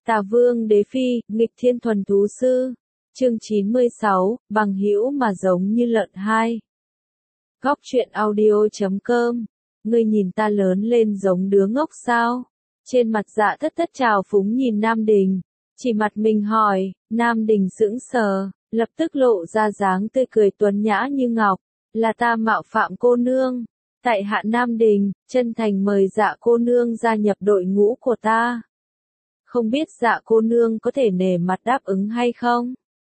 Tà Vương Đế Phi, nghịch thiên thuần thú sư. Chương 96, bằng hữu mà giống như lợn hai. Góc truyện audio.com. Ngươi nhìn ta lớn lên giống đứa ngốc sao? Trên mặt Dạ Thất Thất trào phúng nhìn Nam Đình, chỉ mặt mình hỏi. Nam Đình sững sờ, lập tức lộ ra dáng tươi cười tuấn nhã như ngọc. Là ta mạo phạm cô nương. Tại hạ Nam Đình, chân thành mời Dạ cô nương gia nhập đội ngũ của ta. Không biết Dạ cô nương có thể nể mặt đáp ứng hay không?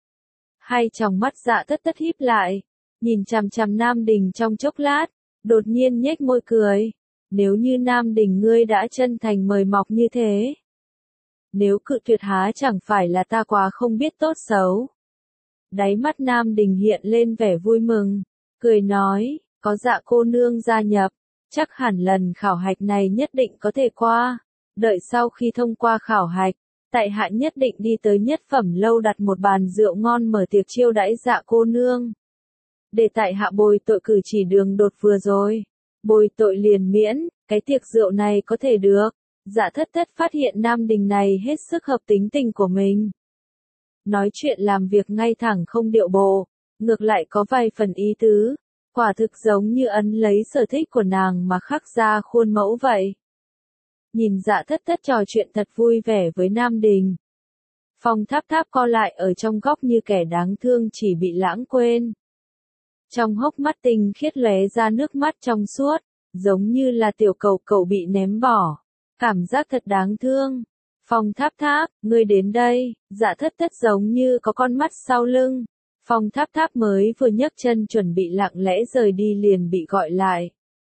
Hai tròng mắt Dạ Thất Thất híp lại, nhìn chằm chằm Nam Đình trong chốc lát, đột nhiên nhếch môi cười. Nếu như Nam Đình ngươi đã chân thành mời mọc như thế, nếu cự tuyệt há chẳng phải là ta quá không biết tốt xấu. Đáy mắt Nam Đình hiện lên vẻ vui mừng, cười nói, có Dạ cô nương gia nhập, chắc hẳn lần khảo hạch này nhất định có thể qua. Đợi sau khi thông qua khảo hạch, tại hạ nhất định đi tới Nhất Phẩm lâu đặt một bàn rượu ngon mở tiệc chiêu đãi Dạ cô nương. Để tại hạ bồi tội cử chỉ đường đột vừa rồi. Bồi tội liền miễn, cái tiệc rượu này có thể được. Dạ Thất Thất phát hiện Nam Đình này hết sức hợp tính tình của mình. Nói chuyện làm việc ngay thẳng không điệu bộ, ngược lại có vài phần ý tứ. Quả thực giống như ấn lấy sở thích của nàng mà khắc ra khuôn mẫu vậy. Nhìn Dạ Thất Thất trò chuyện thật vui vẻ với Nam Đình. Phong Tháp Tháp co lại ở trong góc như kẻ đáng thương chỉ bị lãng quên. Trong hốc mắt tinh khiết lóe ra nước mắt trong suốt, giống như là tiểu cầu cậu bị ném bỏ. Cảm giác thật đáng thương. Phong Tháp Tháp, ngươi đến đây. Dạ Thất Thất giống như có con mắt sau lưng. Phong Tháp Tháp mới vừa nhấc chân chuẩn bị lặng lẽ rời đi liền bị gọi lại.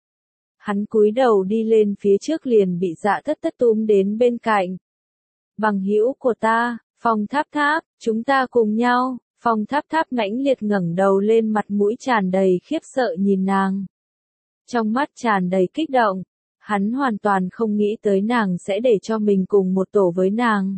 Hắn cúi đầu đi lên phía trước liền bị Dạ Thất Thất túm đến bên cạnh. Bằng hữu của ta, Phong Tháp Tháp, chúng ta cùng nhau. Phong Tháp Tháp mãnh liệt ngẩng đầu lên, mặt mũi tràn đầy khiếp sợ nhìn nàng. Trong mắt tràn đầy kích động, hắn hoàn toàn không nghĩ tới nàng sẽ để cho mình cùng một tổ với nàng.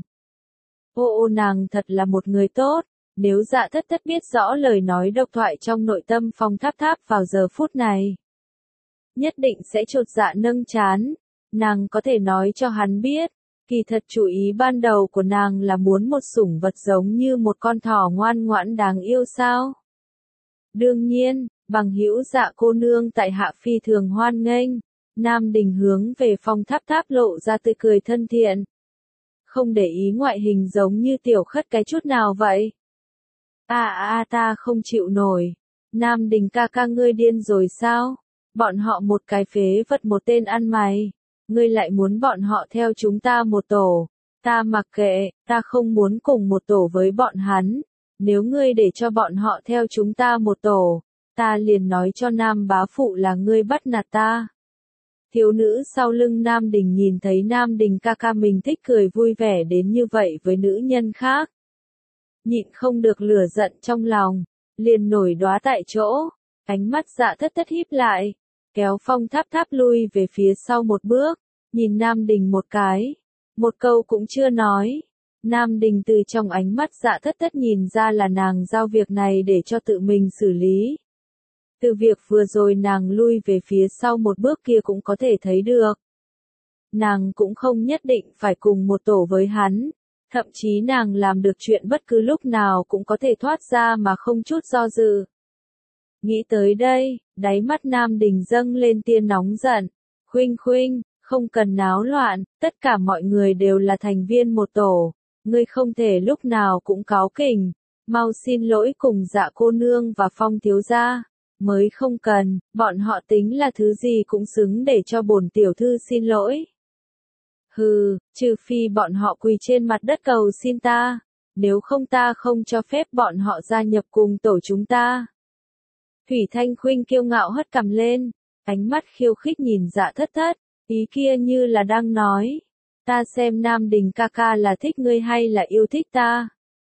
Ô nàng thật là một người tốt. Nếu Dạ Thất Thất biết rõ lời nói độc thoại trong nội tâm Phong Tháp Tháp vào giờ phút này, nhất định sẽ chột dạ nâng trán. Nàng có thể nói cho hắn biết, kỳ thật chủ ý ban đầu của nàng là muốn một sủng vật giống như một con thỏ ngoan ngoãn đáng yêu sao? Đương nhiên, bằng hữu Dạ cô nương tại hạ phi thường hoan nghênh. Nam Đình hướng về Phong Tháp Tháp lộ ra tươi cười thân thiện. Không để ý ngoại hình giống như tiểu khất cái chút nào vậy. Ta không chịu nổi. Nam Đình ca ca ngươi điên rồi sao? Bọn họ một cái phế vật một tên ăn mày. Ngươi lại muốn bọn họ theo chúng ta một tổ. Ta mặc kệ, ta không muốn cùng một tổ với bọn hắn. Nếu ngươi để cho bọn họ theo chúng ta một tổ, ta liền nói cho Nam bá phụ là ngươi bắt nạt ta. Thiếu nữ sau lưng Nam Đình nhìn thấy Nam Đình ca ca mình thích cười vui vẻ đến như vậy với nữ nhân khác. Nhịn không được lửa giận trong lòng, liền nổi đoá tại chỗ. Ánh mắt Dạ Thất Thất híp lại, kéo Phong Tháp Tháp lui về phía sau một bước, nhìn Nam Đình một cái, một câu cũng chưa nói. Nam Đình từ trong ánh mắt Dạ Thất Thất nhìn ra là nàng giao việc này để cho tự mình xử lý. Từ việc vừa rồi nàng lui về phía sau một bước kia cũng có thể thấy được. Nàng cũng không nhất định phải cùng một tổ với hắn, thậm chí nàng làm được chuyện bất cứ lúc nào cũng có thể thoát ra mà không chút do dự. Nghĩ tới đây, đáy mắt Nam Đình dâng lên tia nóng giận. Khuynh, không cần náo loạn, tất cả mọi người đều là thành viên một tổ. Ngươi không thể lúc nào cũng cáu kỉnh. Mau xin lỗi cùng Dạ cô nương và Phong thiếu gia. Mới không cần, bọn họ tính là thứ gì cũng xứng để cho bổn tiểu thư xin lỗi. Hừ, trừ phi bọn họ quỳ trên mặt đất cầu xin ta. Nếu không ta không cho phép bọn họ gia nhập cùng tổ chúng ta. Thủy Thanh Khuynh kiêu ngạo hất cằm lên, ánh mắt khiêu khích nhìn Dạ Thất Thất, ý kia như là đang nói, ta xem Nam Đình ca ca là thích ngươi hay là yêu thích ta.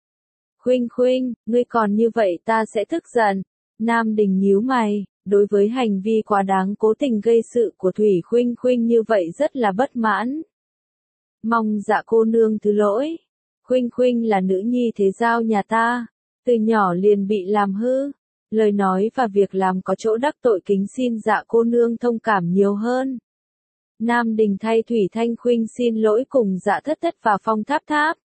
Khuynh, ngươi còn như vậy ta sẽ tức giận. Nam Đình nhíu mày, đối với hành vi quá đáng cố tình gây sự của Thủy Khuynh như vậy rất là bất mãn. Mong Dạ cô nương thứ lỗi. Khuynh là nữ nhi thế giao nhà ta, từ nhỏ liền bị làm hư. Lời nói và việc làm có chỗ đắc tội, kính xin Dạ cô nương thông cảm nhiều hơn. Nam Đình thay Thủy Thanh Khuynh xin lỗi cùng Dạ Thất Thất và Phong Tháp Tháp.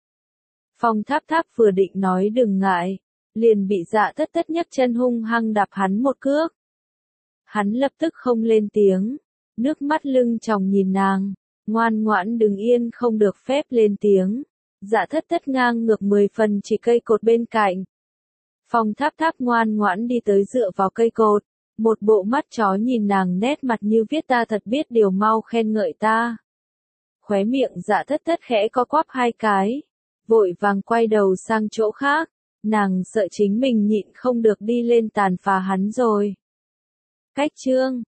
Phong Tháp Tháp vừa định nói đừng ngại, liền bị Dạ Tất Tất nhấc chân hung hăng đạp hắn một cước. Hắn lập tức không lên tiếng, nước mắt lưng tròng nhìn nàng, ngoan ngoãn đứng yên không được phép lên tiếng. Dạ Thất Thất ngang ngược 10 phần chỉ cây cột bên cạnh. Phong Tháp Tháp ngoan ngoãn đi tới dựa vào cây cột, một bộ mắt chó nhìn nàng nét mặt như viết ta thật biết điều mau khen ngợi ta. Khóe miệng Dạ Thất Thất khẽ co quắp hai cái, vội vàng quay đầu sang chỗ khác, nàng sợ chính mình nhịn không được đi lên tàn phá hắn rồi. Cách chương